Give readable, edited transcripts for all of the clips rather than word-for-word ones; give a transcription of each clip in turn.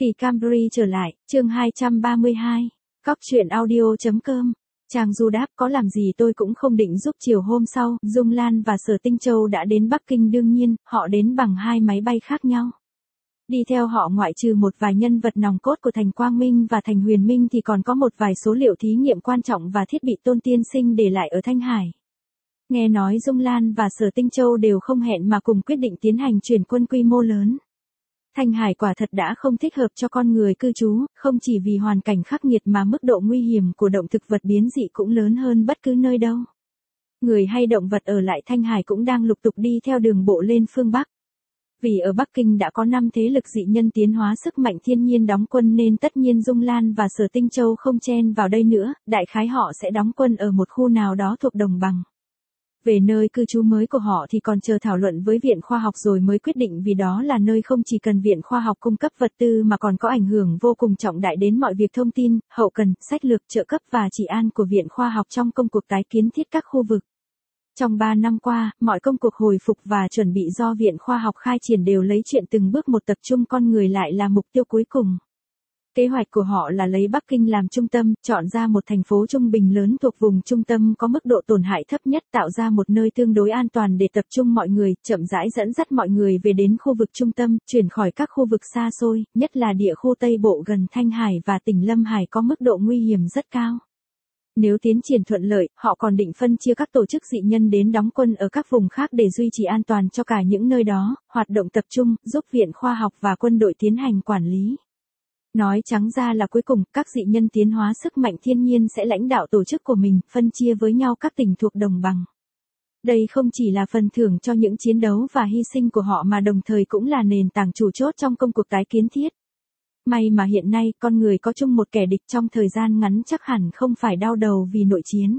Kỳ Camry trở lại, chương 232. Cóc truyện audio.com. Trang Du đáp, có làm gì tôi cũng không định giúp. Chiều hôm sau, Dung Lan và Sở Tinh Châu đã đến Bắc Kinh. Đương nhiên, họ đến bằng hai máy bay khác nhau. Đi theo họ ngoại trừ một vài nhân vật nòng cốt của Thành Quang Minh và Thành Huyền Minh thì còn có một vài số liệu thí nghiệm quan trọng và thiết bị Tôn Tiên Sinh để lại ở Thanh Hải. Nghe nói Dung Lan và Sở Tinh Châu đều không hẹn mà cùng quyết định tiến hành chuyển quân quy mô lớn. Thanh Hải quả thật đã không thích hợp cho con người cư trú, không chỉ vì hoàn cảnh khắc nghiệt mà mức độ nguy hiểm của động thực vật biến dị cũng lớn hơn bất cứ nơi đâu. Người hay động vật ở lại Thanh Hải cũng đang lục tục đi theo đường bộ lên phương Bắc. Vì ở Bắc Kinh đã có 5 thế lực dị nhân tiến hóa sức mạnh thiên nhiên đóng quân nên tất nhiên Dung Lan và Sở Tinh Châu không chen vào đây nữa, đại khái họ sẽ đóng quân ở một khu nào đó thuộc đồng bằng. Về nơi cư trú mới của họ thì còn chờ thảo luận với Viện Khoa học rồi mới quyết định, vì đó là nơi không chỉ cần Viện Khoa học cung cấp vật tư mà còn có ảnh hưởng vô cùng trọng đại đến mọi việc thông tin, hậu cần, sách lược, trợ cấp và trị an của Viện Khoa học trong công cuộc tái kiến thiết các khu vực. Trong 3 năm qua, mọi công cuộc hồi phục và chuẩn bị do Viện Khoa học khai triển đều lấy chuyện từng bước một, tập trung con người lại là mục tiêu cuối cùng. Kế hoạch của họ là lấy Bắc Kinh làm trung tâm, chọn ra một thành phố trung bình lớn thuộc vùng trung tâm có mức độ tổn hại thấp nhất, tạo ra một nơi tương đối an toàn để tập trung mọi người, chậm rãi dẫn dắt mọi người về đến khu vực trung tâm, chuyển khỏi các khu vực xa xôi, nhất là địa khu Tây Bộ gần Thanh Hải và tỉnh Lâm Hải có mức độ nguy hiểm rất cao. Nếu tiến triển thuận lợi, họ còn định phân chia các tổ chức dị nhân đến đóng quân ở các vùng khác để duy trì an toàn cho cả những nơi đó, hoạt động tập trung, giúp Viện Khoa học và quân đội tiến hành quản lý. Nói trắng ra là cuối cùng, các dị nhân tiến hóa sức mạnh thiên nhiên sẽ lãnh đạo tổ chức của mình, phân chia với nhau các tỉnh thuộc đồng bằng. Đây không chỉ là phần thưởng cho những chiến đấu và hy sinh của họ mà đồng thời cũng là nền tảng chủ chốt trong công cuộc tái kiến thiết. May mà hiện nay, con người có chung một kẻ địch trong thời gian ngắn chắc hẳn không phải đau đầu vì nội chiến.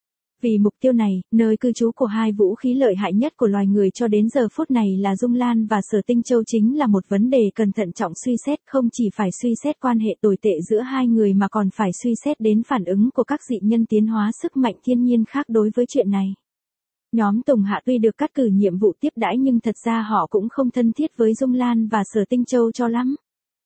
Vì mục tiêu này, nơi cư trú của hai vũ khí lợi hại nhất của loài người cho đến giờ phút này là Dung Lan và Sở Tinh Châu chính là một vấn đề cần thận trọng suy xét, không chỉ phải suy xét quan hệ tồi tệ giữa hai người mà còn phải suy xét đến phản ứng của các dị nhân tiến hóa sức mạnh thiên nhiên khác đối với chuyện này. Nhóm Tùng Hạ tuy được cắt cử nhiệm vụ tiếp đãi nhưng thật ra họ cũng không thân thiết với Dung Lan và Sở Tinh Châu cho lắm.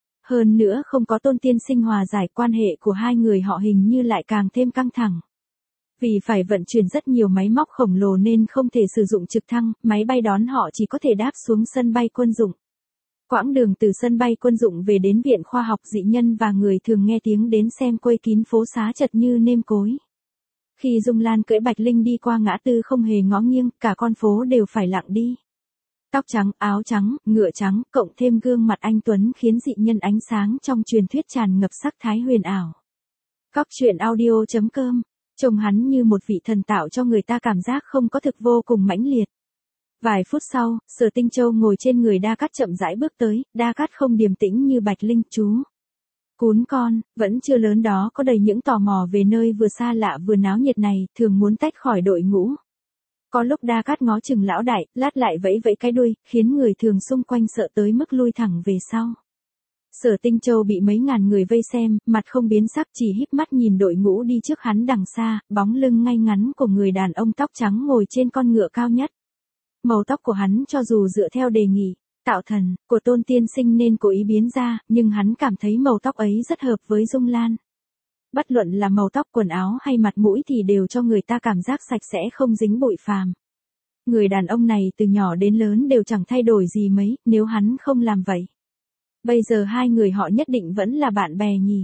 Hơn nữa không có Tôn Tiên Sinh hòa giải, quan hệ của hai người họ hình như lại càng thêm căng thẳng. Vì phải vận chuyển rất nhiều máy móc khổng lồ nên không thể sử dụng trực thăng, máy bay đón họ chỉ có thể đáp xuống sân bay quân dụng. Quãng đường từ sân bay quân dụng về đến Viện Khoa học dị nhân và người thường nghe tiếng đến xem quây kín phố xá chật như nêm cối. Khi Dung Lan cưỡi Bạch Linh đi qua ngã tư không hề ngó nghiêng, cả con phố đều phải lặng đi. Tóc trắng, áo trắng, ngựa trắng, cộng thêm gương mặt anh tuấn khiến dị nhân ánh sáng trong truyền thuyết tràn ngập sắc thái huyền ảo. Cóc truyện audio.com. Trông hắn như một vị thần tạo cho người ta cảm giác không có thực vô cùng mãnh liệt. Vài phút sau, Sở Tinh Châu ngồi trên người Đa Cát chậm rãi bước tới, Đa Cát không điềm tĩnh như Bạch Linh. Chú cún con, vẫn chưa lớn đó có đầy những tò mò về nơi vừa xa lạ vừa náo nhiệt này, thường muốn tách khỏi đội ngũ. Có lúc Đa Cát ngó chừng lão đại, lát lại vẫy vẫy cái đuôi, khiến người thường xung quanh sợ tới mức lui thẳng về sau. Sở Tinh Châu bị mấy ngàn người vây xem, mặt không biến sắc, chỉ híp mắt nhìn đội ngũ đi trước hắn đằng xa, bóng lưng ngay ngắn của người đàn ông tóc trắng ngồi trên con ngựa cao nhất. Màu tóc của hắn cho dù dựa theo đề nghị, tạo thần, của Tôn Tiên Sinh nên cố ý biến ra, nhưng hắn cảm thấy màu tóc ấy rất hợp với Dung Lan. Bất luận là màu tóc, quần áo hay mặt mũi thì đều cho người ta cảm giác sạch sẽ không dính bụi phàm. Người đàn ông này từ nhỏ đến lớn đều chẳng thay đổi gì mấy, nếu hắn không làm vậy. Bây giờ hai người họ nhất định vẫn là bạn bè nhỉ.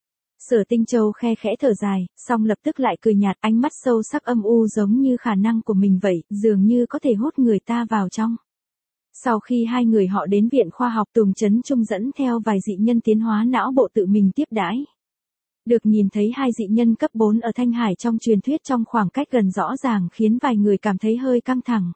Sở Tinh Châu khe khẽ thở dài, xong lập tức lại cười nhạt, ánh mắt sâu sắc âm u giống như khả năng của mình vậy, dường như có thể hút người ta vào trong. Sau khi hai người họ đến Viện Khoa học, Tùng Chấn Trung dẫn theo vài dị nhân tiến hóa não bộ tự mình tiếp đãi. Được nhìn thấy hai dị nhân cấp 4 ở Thanh Hải trong truyền thuyết trong khoảng cách gần rõ ràng khiến vài người cảm thấy hơi căng thẳng.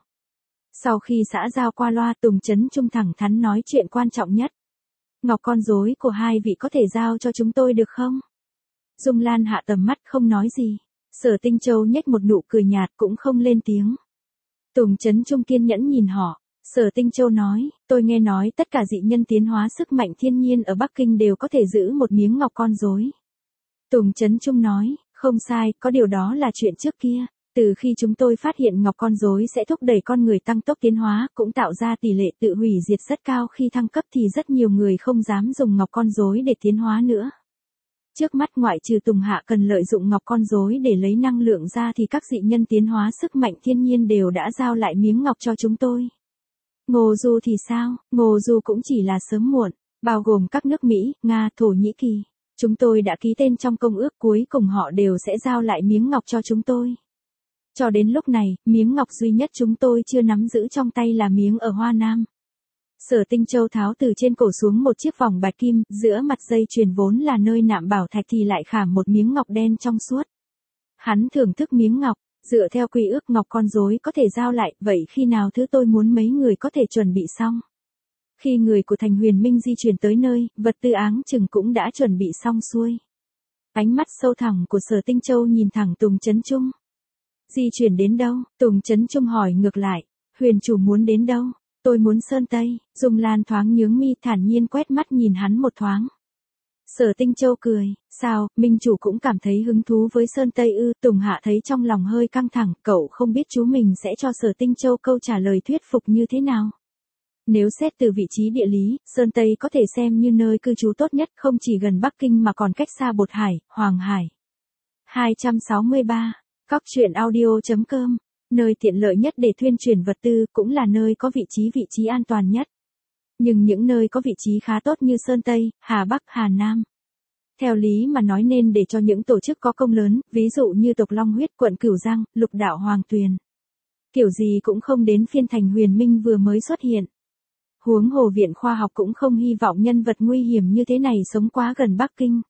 Sau khi xã giao qua loa, Tùng Chấn Trung thẳng thắn nói chuyện quan trọng nhất. Ngọc con rối của hai vị có thể giao cho chúng tôi được không? Dung Lan hạ tầm mắt không nói gì. Sở Tinh Châu nhếch một nụ cười nhạt cũng không lên tiếng. Tùng Chấn Trung kiên nhẫn nhìn họ. Sở Tinh Châu nói, tôi nghe nói tất cả dị nhân tiến hóa sức mạnh thiên nhiên ở Bắc Kinh đều có thể giữ một miếng ngọc con rối. Tùng Chấn Trung nói, không sai, có điều đó là chuyện trước kia. Từ khi chúng tôi phát hiện ngọc con rối sẽ thúc đẩy con người tăng tốc tiến hóa, cũng tạo ra tỷ lệ tự hủy diệt rất cao khi thăng cấp thì rất nhiều người không dám dùng ngọc con rối để tiến hóa nữa. Trước mắt ngoại trừ Tùng Hạ cần lợi dụng ngọc con rối để lấy năng lượng ra thì các dị nhân tiến hóa sức mạnh thiên nhiên đều đã giao lại miếng ngọc cho chúng tôi. Ngô Du thì sao? Ngô Du cũng chỉ là sớm muộn, bao gồm các nước Mỹ, Nga, Thổ Nhĩ Kỳ. Chúng tôi đã ký tên trong công ước, cuối cùng họ đều sẽ giao lại miếng ngọc cho chúng tôi. Cho đến lúc này, miếng ngọc duy nhất chúng tôi chưa nắm giữ trong tay là miếng ở Hoa Nam. Sở Tinh Châu tháo từ trên cổ xuống một chiếc vòng bạch kim, giữa mặt dây chuyền vốn là nơi nạm bảo thạch thì lại khảm một miếng ngọc đen trong suốt. Hắn thưởng thức miếng ngọc, dựa theo quy ước ngọc con rối có thể giao lại, vậy khi nào thứ tôi muốn mấy người có thể chuẩn bị xong? Khi người của Thành Huyền Minh di chuyển tới nơi, vật tư áng chừng cũng đã chuẩn bị xong xuôi. Ánh mắt sâu thẳm của Sở Tinh Châu nhìn thẳng Tùng Chấn Trung. Di chuyển đến đâu? Tùng Chấn Trung hỏi ngược lại. Huyền chủ muốn đến đâu? Tôi muốn Sơn Tây. Dung Lan thoáng nhướng mi, thản nhiên quét mắt nhìn hắn một thoáng. Sở Tinh Châu cười. Sao, Minh chủ cũng cảm thấy hứng thú với Sơn Tây ư? Tùng Hạ thấy trong lòng hơi căng thẳng, cậu không biết chú mình sẽ cho Sở Tinh Châu câu trả lời thuyết phục như thế nào. Nếu xét từ vị trí địa lý, Sơn Tây có thể xem như nơi cư trú tốt nhất, không chỉ gần Bắc Kinh mà còn cách xa Bột Hải, Hoàng Hải. 263. Cóc truyện audio.com, nơi tiện lợi nhất để thuyên truyền vật tư, cũng là nơi có vị trí an toàn nhất. Nhưng những nơi có vị trí khá tốt như Sơn Tây, Hà Bắc, Hà Nam, theo lý mà nói nên để cho những tổ chức có công lớn, ví dụ như tộc Long Huyết, quận Cửu Giang, Lục Đạo Hoàng Tuyền. Kiểu gì cũng không đến phiên Thành Huyền Minh vừa mới xuất hiện. Huống hồ Viện Khoa học cũng không hy vọng nhân vật nguy hiểm như thế này sống quá gần Bắc Kinh.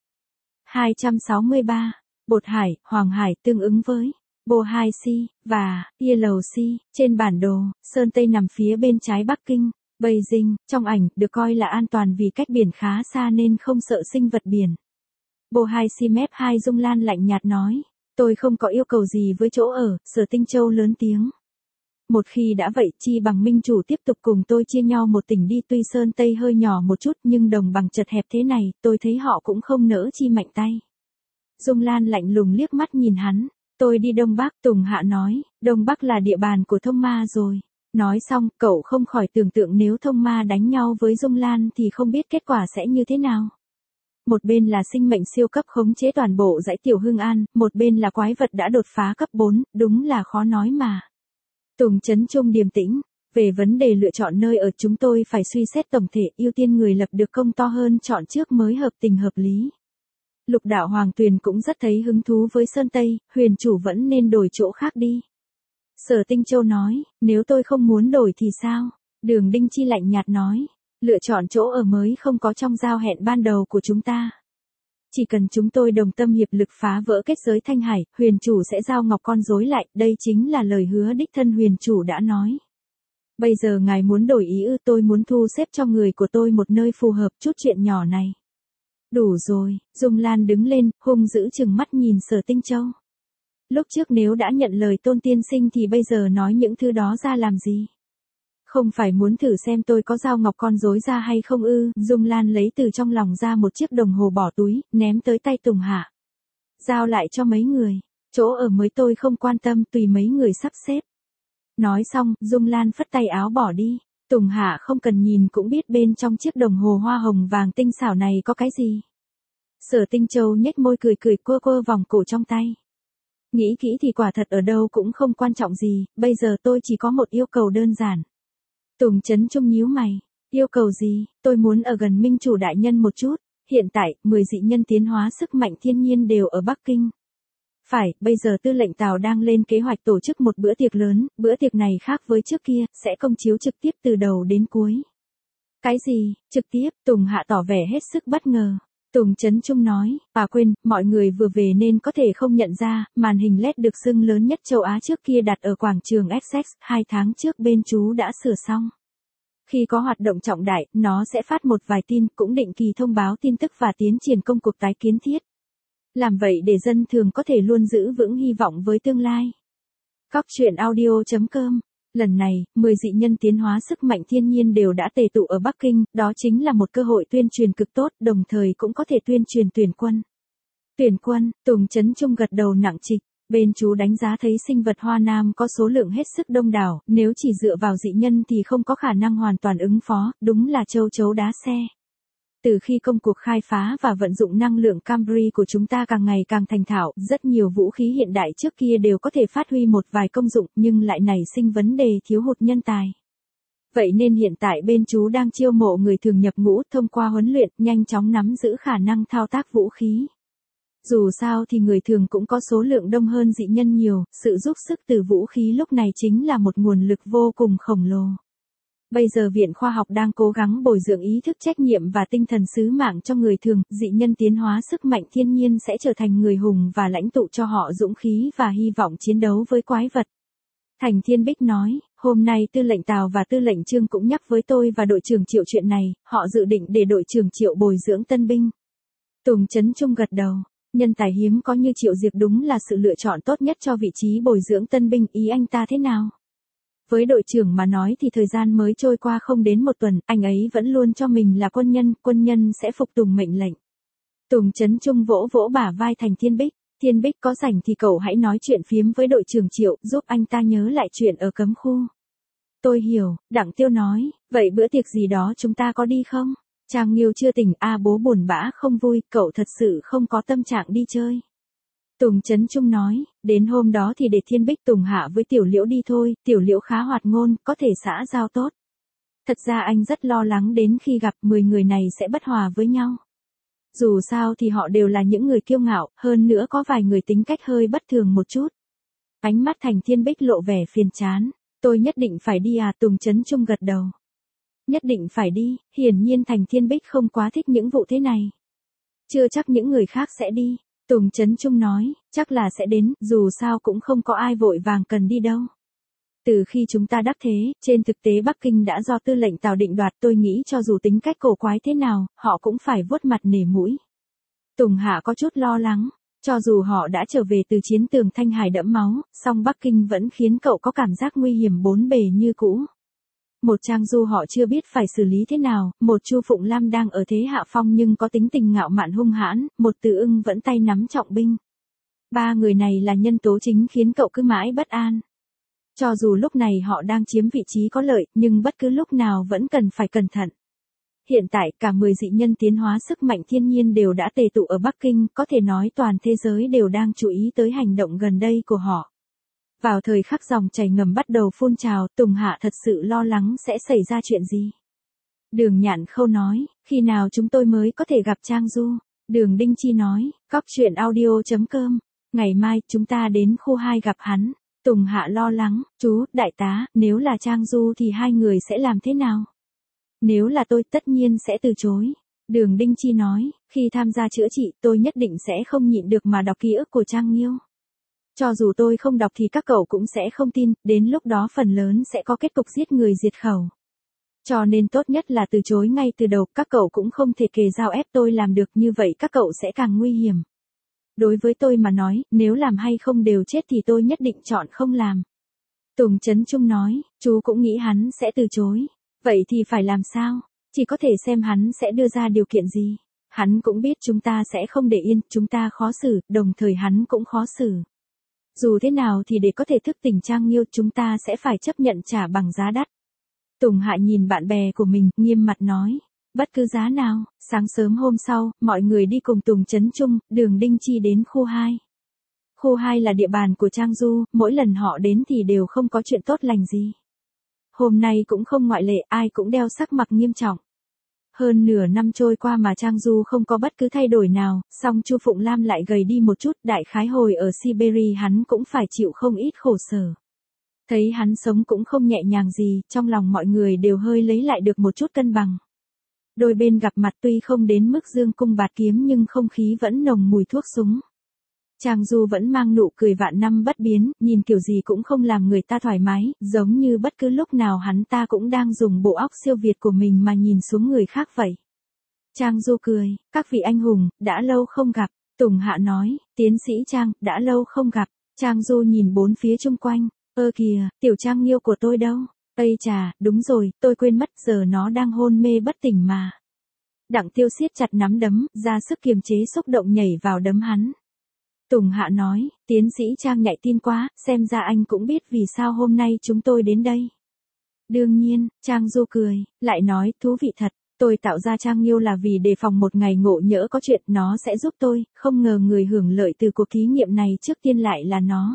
263. Bột Hải, Hoàng Hải tương ứng với Bo Hai Si và Yellow Sea. Trên bản đồ, Sơn Tây nằm phía bên trái Bắc Kinh. Beijing, trong ảnh, được coi là an toàn vì cách biển khá xa nên không sợ sinh vật biển. Bo Hai Si Mép 2 Dung Lan lạnh nhạt nói. Tôi không có yêu cầu gì với chỗ ở, Sở Tinh Châu lớn tiếng. Một khi đã vậy, chi bằng Minh chủ tiếp tục cùng tôi chia nhau một tỉnh đi, tuy Sơn Tây hơi nhỏ một chút nhưng đồng bằng chật hẹp thế này, tôi thấy họ cũng không nỡ chi mạnh tay. Dung Lan lạnh lùng liếc mắt nhìn hắn. Tôi đi Đông Bắc, Tùng Hạ nói, Đông Bắc là địa bàn của Thông Ma rồi. Nói xong, cậu không khỏi tưởng tượng nếu Thông Ma đánh nhau với Dung Lan thì không biết kết quả sẽ như thế nào. Một bên là sinh mệnh siêu cấp khống chế toàn bộ dãy Tiểu Hưng An, một bên là quái vật đã đột phá cấp 4, đúng là khó nói mà. Tùng Chấn Trung điềm tĩnh, về vấn đề lựa chọn nơi ở chúng tôi phải suy xét tổng thể, ưu tiên người lập được công to hơn chọn trước mới hợp tình hợp lý. Lục Đạo Hoàng Tuyền cũng rất thấy hứng thú với Sơn Tây, Huyền chủ vẫn nên đổi chỗ khác đi. Sở Tinh Châu nói, nếu tôi không muốn đổi thì sao? Đường Đinh Chi lạnh nhạt nói, lựa chọn chỗ ở mới không có trong giao hẹn ban đầu của chúng ta. Chỉ cần chúng tôi đồng tâm hiệp lực phá vỡ kết giới Thanh Hải, Huyền chủ sẽ giao ngọc con rối lại, đây chính là lời hứa đích thân Huyền chủ đã nói. Bây giờ ngài muốn đổi ý ư? Tôi muốn thu xếp cho người của tôi một nơi phù hợp, chút chuyện nhỏ này. Đủ rồi, Dung Lan đứng lên, hung dữ chừng mắt nhìn Sở Tinh Châu. Lúc trước nếu đã nhận lời Tôn tiên sinh thì bây giờ nói những thứ đó ra làm gì? Không phải muốn thử xem tôi có giao ngọc con rối ra hay không ư? Dung Lan lấy từ trong lòng ra một chiếc đồng hồ bỏ túi, ném tới tay Tùng Hạ. Giao lại cho mấy người, chỗ ở mới tôi không quan tâm, tùy mấy người sắp xếp. Nói xong, Dung Lan phất tay áo bỏ đi. Tùng Hạ không cần nhìn cũng biết bên trong chiếc đồng hồ hoa hồng vàng tinh xảo này có cái gì. Sở Tinh Châu nhếch môi cười cười quơ quơ vòng cổ trong tay. Nghĩ kỹ thì quả thật ở đâu cũng không quan trọng gì, bây giờ tôi chỉ có một yêu cầu đơn giản. Tùng Chấn Trung nhíu mày, yêu cầu gì? Tôi muốn ở gần Minh chủ đại nhân một chút, hiện tại, 10 dị nhân tiến hóa sức mạnh thiên nhiên đều ở Bắc Kinh. Phải, bây giờ tư lệnh Tào đang lên kế hoạch tổ chức một bữa tiệc lớn, bữa tiệc này khác với trước kia, sẽ công chiếu trực tiếp từ đầu đến cuối. Cái gì, trực tiếp? Tùng Hạ tỏ vẻ hết sức bất ngờ. Tùng Chấn Trung nói, quên, mọi người vừa về nên có thể không nhận ra, màn hình LED được xưng lớn nhất châu Á trước kia đặt ở quảng trường Essex, 2 tháng trước bên chú đã sửa xong. Khi có hoạt động trọng đại, nó sẽ phát một vài tin, cũng định kỳ thông báo tin tức và tiến triển công cuộc tái kiến thiết. Làm vậy để dân thường có thể luôn giữ vững hy vọng với tương lai. Cóc truyện audio.com. Lần này, 10 dị nhân tiến hóa sức mạnh thiên nhiên đều đã tề tụ ở Bắc Kinh, đó chính là một cơ hội tuyên truyền cực tốt, đồng thời cũng có thể tuyên truyền tuyển quân. Tuyển quân, Tùng Chấn Trung gật đầu nặng trịch. Bên chú đánh giá thấy sinh vật Hoa Nam có số lượng hết sức đông đảo, nếu chỉ dựa vào dị nhân thì không có khả năng hoàn toàn ứng phó, đúng là châu chấu đá xe. Từ khi công cuộc khai phá và vận dụng năng lượng Camry của chúng ta càng ngày càng thành thạo, rất nhiều vũ khí hiện đại trước kia đều có thể phát huy một vài công dụng nhưng lại nảy sinh vấn đề thiếu hụt nhân tài. Vậy nên hiện tại bên chú đang chiêu mộ người thường nhập ngũ thông qua huấn luyện nhanh chóng nắm giữ khả năng thao tác vũ khí. Dù sao thì người thường cũng có số lượng đông hơn dị nhân nhiều, sự giúp sức từ vũ khí lúc này chính là một nguồn lực vô cùng khổng lồ. Bây giờ Viện Khoa học đang cố gắng bồi dưỡng ý thức trách nhiệm và tinh thần sứ mạng cho người thường, dị nhân tiến hóa sức mạnh thiên nhiên sẽ trở thành người hùng và lãnh tụ cho họ dũng khí và hy vọng chiến đấu với quái vật. Thành Thiên Bích nói, hôm nay tư lệnh Tào và tư lệnh Trương cũng nhắc với tôi và đội trưởng Triệu chuyện này, họ dự định để đội trưởng Triệu bồi dưỡng tân binh. Tùng Chấn Trung gật đầu. Nhân tài hiếm có như Triệu Diệp đúng là sự lựa chọn tốt nhất cho vị trí bồi dưỡng tân binh, ý anh ta thế nào? Với đội trưởng mà nói thì thời gian mới trôi qua không đến một tuần, anh ấy vẫn luôn cho mình là quân nhân sẽ phục tùng mệnh lệnh. Tùng Chấn Trung vỗ vỗ bả vai Thành Thiên Bích có rảnh thì cậu hãy nói chuyện phiếm với đội trưởng Triệu, giúp anh ta nhớ lại chuyện ở cấm khu. Tôi hiểu, Đặng Tiêu nói, vậy bữa tiệc gì đó chúng ta có đi không? Trang Nghiêu chưa tỉnh, bố buồn bã không vui, cậu thật sự không có tâm trạng đi chơi. Tùng Chấn Trung nói, đến hôm đó thì để Thiên Bích Tùng Hạ với Tiểu Liễu đi thôi, Tiểu Liễu khá hoạt ngôn, có thể xã giao tốt. Thật ra anh rất lo lắng đến khi gặp 10 người này sẽ bất hòa với nhau. Dù sao thì họ đều là những người kiêu ngạo, hơn nữa có vài người tính cách hơi bất thường một chút. Ánh mắt Thành Thiên Bích lộ vẻ phiền chán, tôi nhất định phải đi Tùng Chấn Trung gật đầu. Nhất định phải đi, hiển nhiên Thành Thiên Bích không quá thích những vụ thế này. Chưa chắc những người khác sẽ đi, Tùng Chấn Trung nói, chắc là sẽ đến, dù sao cũng không có ai vội vàng cần đi đâu. Từ khi chúng ta đắc thế, trên thực tế Bắc Kinh đã do tư lệnh Tào định đoạt, tôi nghĩ cho dù tính cách cổ quái thế nào, họ cũng phải vuốt mặt nể mũi. Tùng Hạ có chút lo lắng, cho dù họ đã trở về từ chiến tường Thanh Hải đẫm máu, song Bắc Kinh vẫn khiến cậu có cảm giác nguy hiểm bốn bề như cũ. Một Trang Du họ chưa biết phải xử lý thế nào, một Chu Phụng Lam đang ở thế hạ phong nhưng có tính tình ngạo mạn hung hãn, một Từ Ưng vẫn tay nắm trọng binh. Ba người này là nhân tố chính khiến cậu cứ mãi bất an. Cho dù lúc này họ đang chiếm vị trí có lợi, nhưng bất cứ lúc nào vẫn cần phải cẩn thận. Hiện tại cả 10 dị nhân tiến hóa sức mạnh thiên nhiên đều đã tề tụ ở Bắc Kinh, có thể nói toàn thế giới đều đang chú ý tới hành động gần đây của họ. Vào thời khắc dòng chảy ngầm bắt đầu phun trào, Tùng Hạ thật sự lo lắng sẽ xảy ra chuyện gì. Đường Nhạn Khâu nói, khi nào chúng tôi mới có thể gặp Trang Du? Đường Đinh Chi nói, coctruyện.audio.com, ngày mai chúng ta đến khu 2 gặp hắn. Tùng Hạ lo lắng, chú, đại tá, nếu là Trang Du thì hai người sẽ làm thế nào? Nếu là tôi tất nhiên sẽ từ chối. Đường Đinh Chi nói, khi tham gia chữa trị tôi nhất định sẽ không nhịn được mà đọc ký ức của Trang Nghiêu. Cho dù tôi không đọc thì các cậu cũng sẽ không tin, đến lúc đó phần lớn sẽ có kết cục giết người diệt khẩu. Cho nên tốt nhất là từ chối ngay từ đầu, các cậu cũng không thể kề dao ép tôi làm được, như vậy các cậu sẽ càng nguy hiểm. Đối với tôi mà nói, nếu làm hay không đều chết thì tôi nhất định chọn không làm. Tùng Chấn Trung nói, chú cũng nghĩ hắn sẽ từ chối. Vậy thì phải làm sao? Chỉ có thể xem hắn sẽ đưa ra điều kiện gì. Hắn cũng biết chúng ta sẽ không để yên, chúng ta khó xử, đồng thời hắn cũng khó xử. Dù thế nào thì để có thể thức tỉnh Trang Nghiêu chúng ta sẽ phải chấp nhận trả bằng giá đắt. Tùng Hạ nhìn bạn bè của mình, nghiêm mặt nói. Bất cứ giá nào. Sáng sớm hôm sau, mọi người đi cùng Tùng Chấn Trung, Đường Đinh Chi đến khu 2. Khu 2 là địa bàn của Trang Du, mỗi lần họ đến thì đều không có chuyện tốt lành gì. Hôm nay cũng không ngoại lệ, ai cũng đeo sắc mặt nghiêm trọng. Hơn nửa năm trôi qua mà Trang Du không có bất cứ thay đổi nào, song Chu Phụng Lam lại gầy đi một chút, đại khái hồi ở Siberia hắn cũng phải chịu không ít khổ sở. Thấy hắn sống cũng không nhẹ nhàng gì, trong lòng mọi người đều hơi lấy lại được một chút cân bằng. Đôi bên gặp mặt tuy không đến mức dương cung bạt kiếm nhưng không khí vẫn nồng mùi thuốc súng. Trang Du vẫn mang nụ cười vạn năm bất biến, nhìn kiểu gì cũng không làm người ta thoải mái, giống như bất cứ lúc nào hắn ta cũng đang dùng bộ óc siêu việt của mình mà nhìn xuống người khác vậy. Trang Du cười, các vị anh hùng, đã lâu không gặp. Tùng Hạ nói, tiến sĩ Trang, đã lâu không gặp. Trang Du nhìn bốn phía chung quanh, ơ kìa, tiểu Trang Nghiêu của tôi đâu? Ây chà, đúng rồi, tôi quên mất, giờ nó đang hôn mê bất tỉnh mà. Đặng Tiêu siết chặt nắm đấm, ra sức kiềm chế xúc động nhảy vào đấm hắn. Tùng Hạ nói, tiến sĩ Trang nhạy tin quá, xem ra anh cũng biết vì sao hôm nay chúng tôi đến đây. Đương nhiên, Trang Du cười, lại nói, thú vị thật, tôi tạo ra Trang Nghiêu là vì đề phòng một ngày ngộ nhỡ có chuyện nó sẽ giúp tôi, không ngờ người hưởng lợi từ cuộc thí nghiệm này trước tiên lại là nó.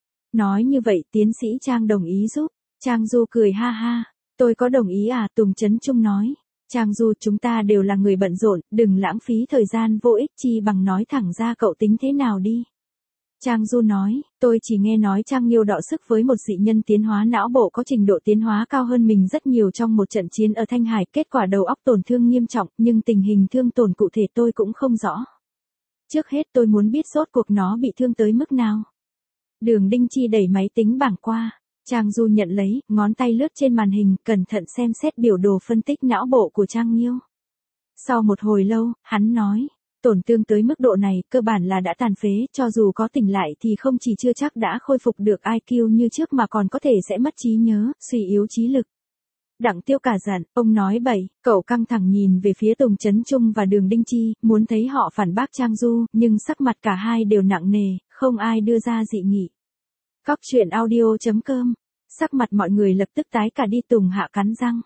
Nói như vậy tiến sĩ Trang đồng ý giúp, Trang Du cười ha ha, tôi có đồng ý à, Tùng Chấn Trung nói. Trang Du, chúng ta đều là người bận rộn, đừng lãng phí thời gian vô ích, chi bằng nói thẳng ra cậu tính thế nào đi. Trang Du nói, tôi chỉ nghe nói Trang Nghiêu đọ sức với một dị nhân tiến hóa não bộ có trình độ tiến hóa cao hơn mình rất nhiều trong một trận chiến ở Thanh Hải, kết quả đầu óc tổn thương nghiêm trọng, nhưng tình hình thương tổn cụ thể tôi cũng không rõ. Trước hết tôi muốn biết rốt cuộc nó bị thương tới mức nào. Đường Đinh Chi đẩy máy tính bảng qua. Trang Du nhận lấy, ngón tay lướt trên màn hình, cẩn thận xem xét biểu đồ phân tích não bộ của Trang Nghiêu. Sau một hồi lâu, hắn nói, tổn thương tới mức độ này, cơ bản là đã tàn phế, cho dù có tỉnh lại thì không chỉ chưa chắc đã khôi phục được IQ như trước mà còn có thể sẽ mất trí nhớ, suy yếu trí lực. Đặng Tiêu cả giận, ông nói bậy, cậu căng thẳng nhìn về phía Tùng Chấn Trung và Đường Đinh Chi, muốn thấy họ phản bác Trang Du, nhưng sắc mặt cả hai đều nặng nề, không ai đưa ra dị nghị. Cóc truyện audio.com. Sắc mặt mọi người lập tức tái cả đi. Tùng Hạ cắn răng.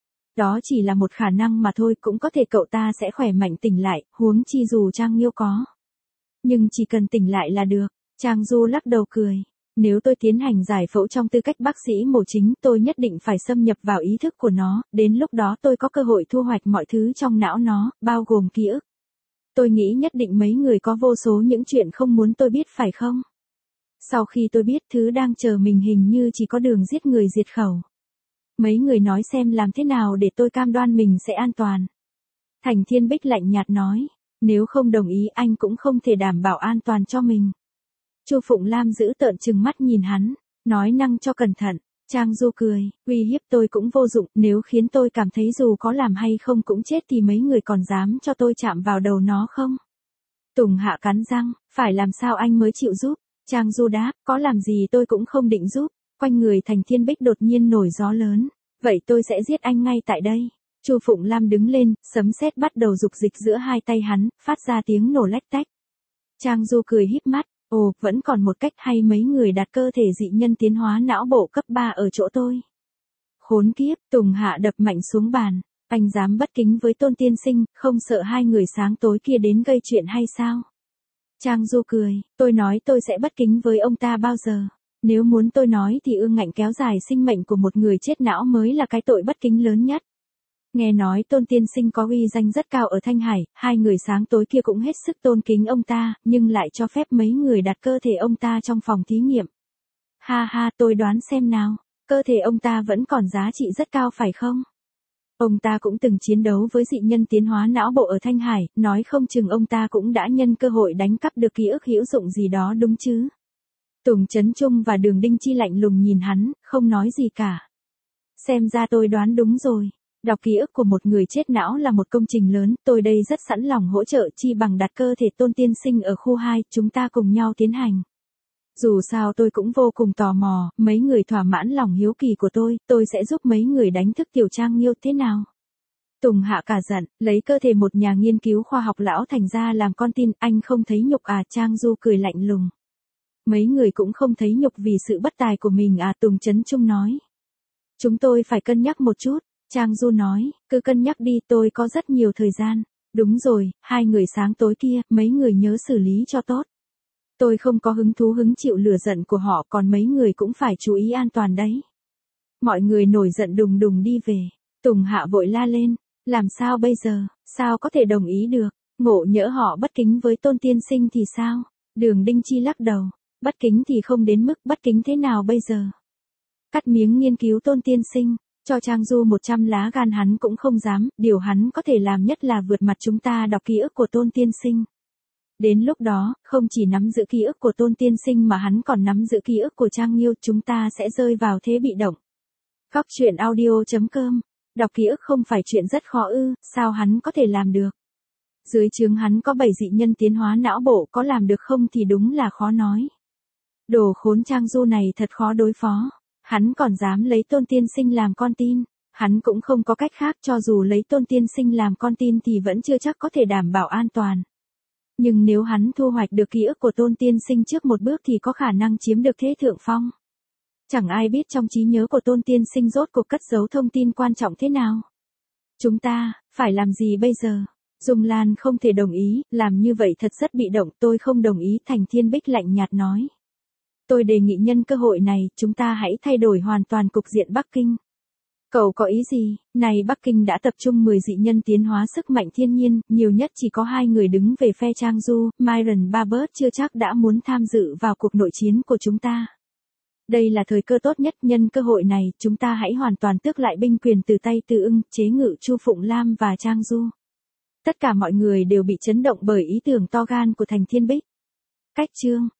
Đó chỉ là một khả năng mà thôi, cũng có thể cậu ta sẽ khỏe mạnh tỉnh lại, huống chi dù Trang Nghiêu có. Nhưng chỉ cần tỉnh lại là được. Trang Du lắc đầu cười. Nếu tôi tiến hành giải phẫu trong tư cách bác sĩ mổ chính, tôi nhất định phải xâm nhập vào ý thức của nó, đến lúc đó tôi có cơ hội thu hoạch mọi thứ trong não nó, bao gồm ký ức. Tôi nghĩ nhất định mấy người có vô số những chuyện không muốn tôi biết phải không? Sau khi tôi biết thứ đang chờ mình hình như chỉ có đường giết người diệt khẩu. Mấy người nói xem làm thế nào để tôi cam đoan mình sẽ an toàn. Thành Thiên Bích lạnh nhạt nói, nếu không đồng ý anh cũng không thể đảm bảo an toàn cho mình. Chu Phụng Lam giữ tợn trừng mắt nhìn hắn, nói năng cho cẩn thận. Trang Du cười, uy hiếp tôi cũng vô dụng, nếu khiến tôi cảm thấy dù có làm hay không cũng chết thì mấy người còn dám cho tôi chạm vào đầu nó không? Tùng Hạ cắn răng, phải làm sao anh mới chịu giúp? Trang Du đáp, có làm gì tôi cũng không định giúp. Quanh người Thành Thiên Bích đột nhiên nổi gió lớn, vậy tôi sẽ giết anh ngay tại đây. Chu Phụng Lam đứng lên, sấm sét bắt đầu dục dịch giữa hai tay hắn, phát ra tiếng nổ lách tách. Trang Du cười híp mắt, ồ, vẫn còn một cách hay, mấy người đặt cơ thể dị nhân tiến hóa não bộ cấp 3 ở chỗ tôi. Khốn kiếp, Tùng Hạ đập mạnh xuống bàn, anh dám bất kính với Tôn tiên sinh, không sợ hai người sáng tối kia đến gây chuyện hay sao? Trang Du cười, tôi nói tôi sẽ bất kính với ông ta bao giờ. Nếu muốn tôi nói thì ương ngạnh kéo dài sinh mệnh của một người chết não mới là cái tội bất kính lớn nhất. Nghe nói Tôn tiên sinh có uy danh rất cao ở Thanh Hải, hai người sáng tối kia cũng hết sức tôn kính ông ta, nhưng lại cho phép mấy người đặt cơ thể ông ta trong phòng thí nghiệm. Ha ha, tôi đoán xem nào, cơ thể ông ta vẫn còn giá trị rất cao phải không? Ông ta cũng từng chiến đấu với dị nhân tiến hóa não bộ ở Thanh Hải, nói không chừng ông ta cũng đã nhân cơ hội đánh cắp được ký ức hữu dụng gì đó đúng chứ? Tùng Chấn Trung và Đường Đinh Chi lạnh lùng nhìn hắn, không nói gì cả. Xem ra tôi đoán đúng rồi. Đọc ký ức của một người chết não là một công trình lớn, tôi đây rất sẵn lòng hỗ trợ, chi bằng đặt cơ thể Tôn tiên sinh ở khu 2, chúng ta cùng nhau tiến hành. Dù sao tôi cũng vô cùng tò mò, mấy người thỏa mãn lòng hiếu kỳ của tôi sẽ giúp mấy người đánh thức Tiểu Trang Nghiêu thế nào? Tùng Hạ cả giận, lấy cơ thể một nhà nghiên cứu khoa học lão thành ra làm con tin, anh không thấy nhục à? Trang Du cười lạnh lùng. Mấy người cũng không thấy nhục vì sự bất tài của mình à? Tùng Chấn Trung nói. Chúng tôi phải cân nhắc một chút, Trang Du nói, cứ cân nhắc đi, tôi có rất nhiều thời gian. Đúng rồi, hai người sáng tối kia, mấy người nhớ xử lý cho tốt. Tôi không có hứng thú hứng chịu lửa giận của họ, còn mấy người cũng phải chú ý an toàn đấy. Mọi người nổi giận đùng đùng đi về. Tùng Hạ vội la lên, làm sao bây giờ, sao có thể đồng ý được, ngộ nhỡ họ bất kính với Tôn tiên sinh thì sao? Đường Đinh Chi lắc đầu, bất kính thì không đến mức, bất kính thế nào bây giờ? Cắt miếng nghiên cứu Tôn tiên sinh, cho Trang Du 100 lá gan hắn cũng không dám, điều hắn có thể làm nhất là vượt mặt chúng ta đọc ký ức của Tôn tiên sinh. Đến lúc đó, không chỉ nắm giữ ký ức của Tôn tiên sinh mà hắn còn nắm giữ ký ức của Trang Nghiêu, chúng ta sẽ rơi vào thế bị động. Cóc truyện audio.com. Đọc ký ức không phải chuyện rất khó ư, sao hắn có thể làm được? Dưới trướng hắn có 7 dị nhân tiến hóa não bộ, có làm được không thì đúng là khó nói. Đồ khốn Trang Du này thật khó đối phó. Hắn còn dám lấy Tôn tiên sinh làm con tin. Hắn cũng không có cách khác, cho dù lấy Tôn tiên sinh làm con tin thì vẫn chưa chắc có thể đảm bảo an toàn. Nhưng nếu hắn thu hoạch được ký ức của Tôn tiên sinh trước một bước thì có khả năng chiếm được thế thượng phong. Chẳng ai biết trong trí nhớ của Tôn tiên sinh rốt cuộc cất giấu thông tin quan trọng thế nào. Chúng ta, phải làm gì bây giờ? Dung Lan không thể đồng ý, làm như vậy thật rất bị động, tôi không đồng ý, Thành Thiên Bích lạnh nhạt nói. Tôi đề nghị nhân cơ hội này, chúng ta hãy thay đổi hoàn toàn cục diện Bắc Kinh. Cậu có ý gì? Này Bắc Kinh đã tập trung 10 dị nhân tiến hóa sức mạnh thiên nhiên, nhiều nhất chỉ có 2 người đứng về phe Trang Du, Myron Barbert chưa chắc đã muốn tham dự vào cuộc nội chiến của chúng ta. Đây là thời cơ tốt nhất, nhân cơ hội này, chúng ta hãy hoàn toàn tước lại binh quyền từ tay Từ Ưng, chế ngự Chu Phụng Lam và Trang Du. Tất cả mọi người đều bị chấn động bởi ý tưởng to gan của Thành Thiên Bích. Cách chương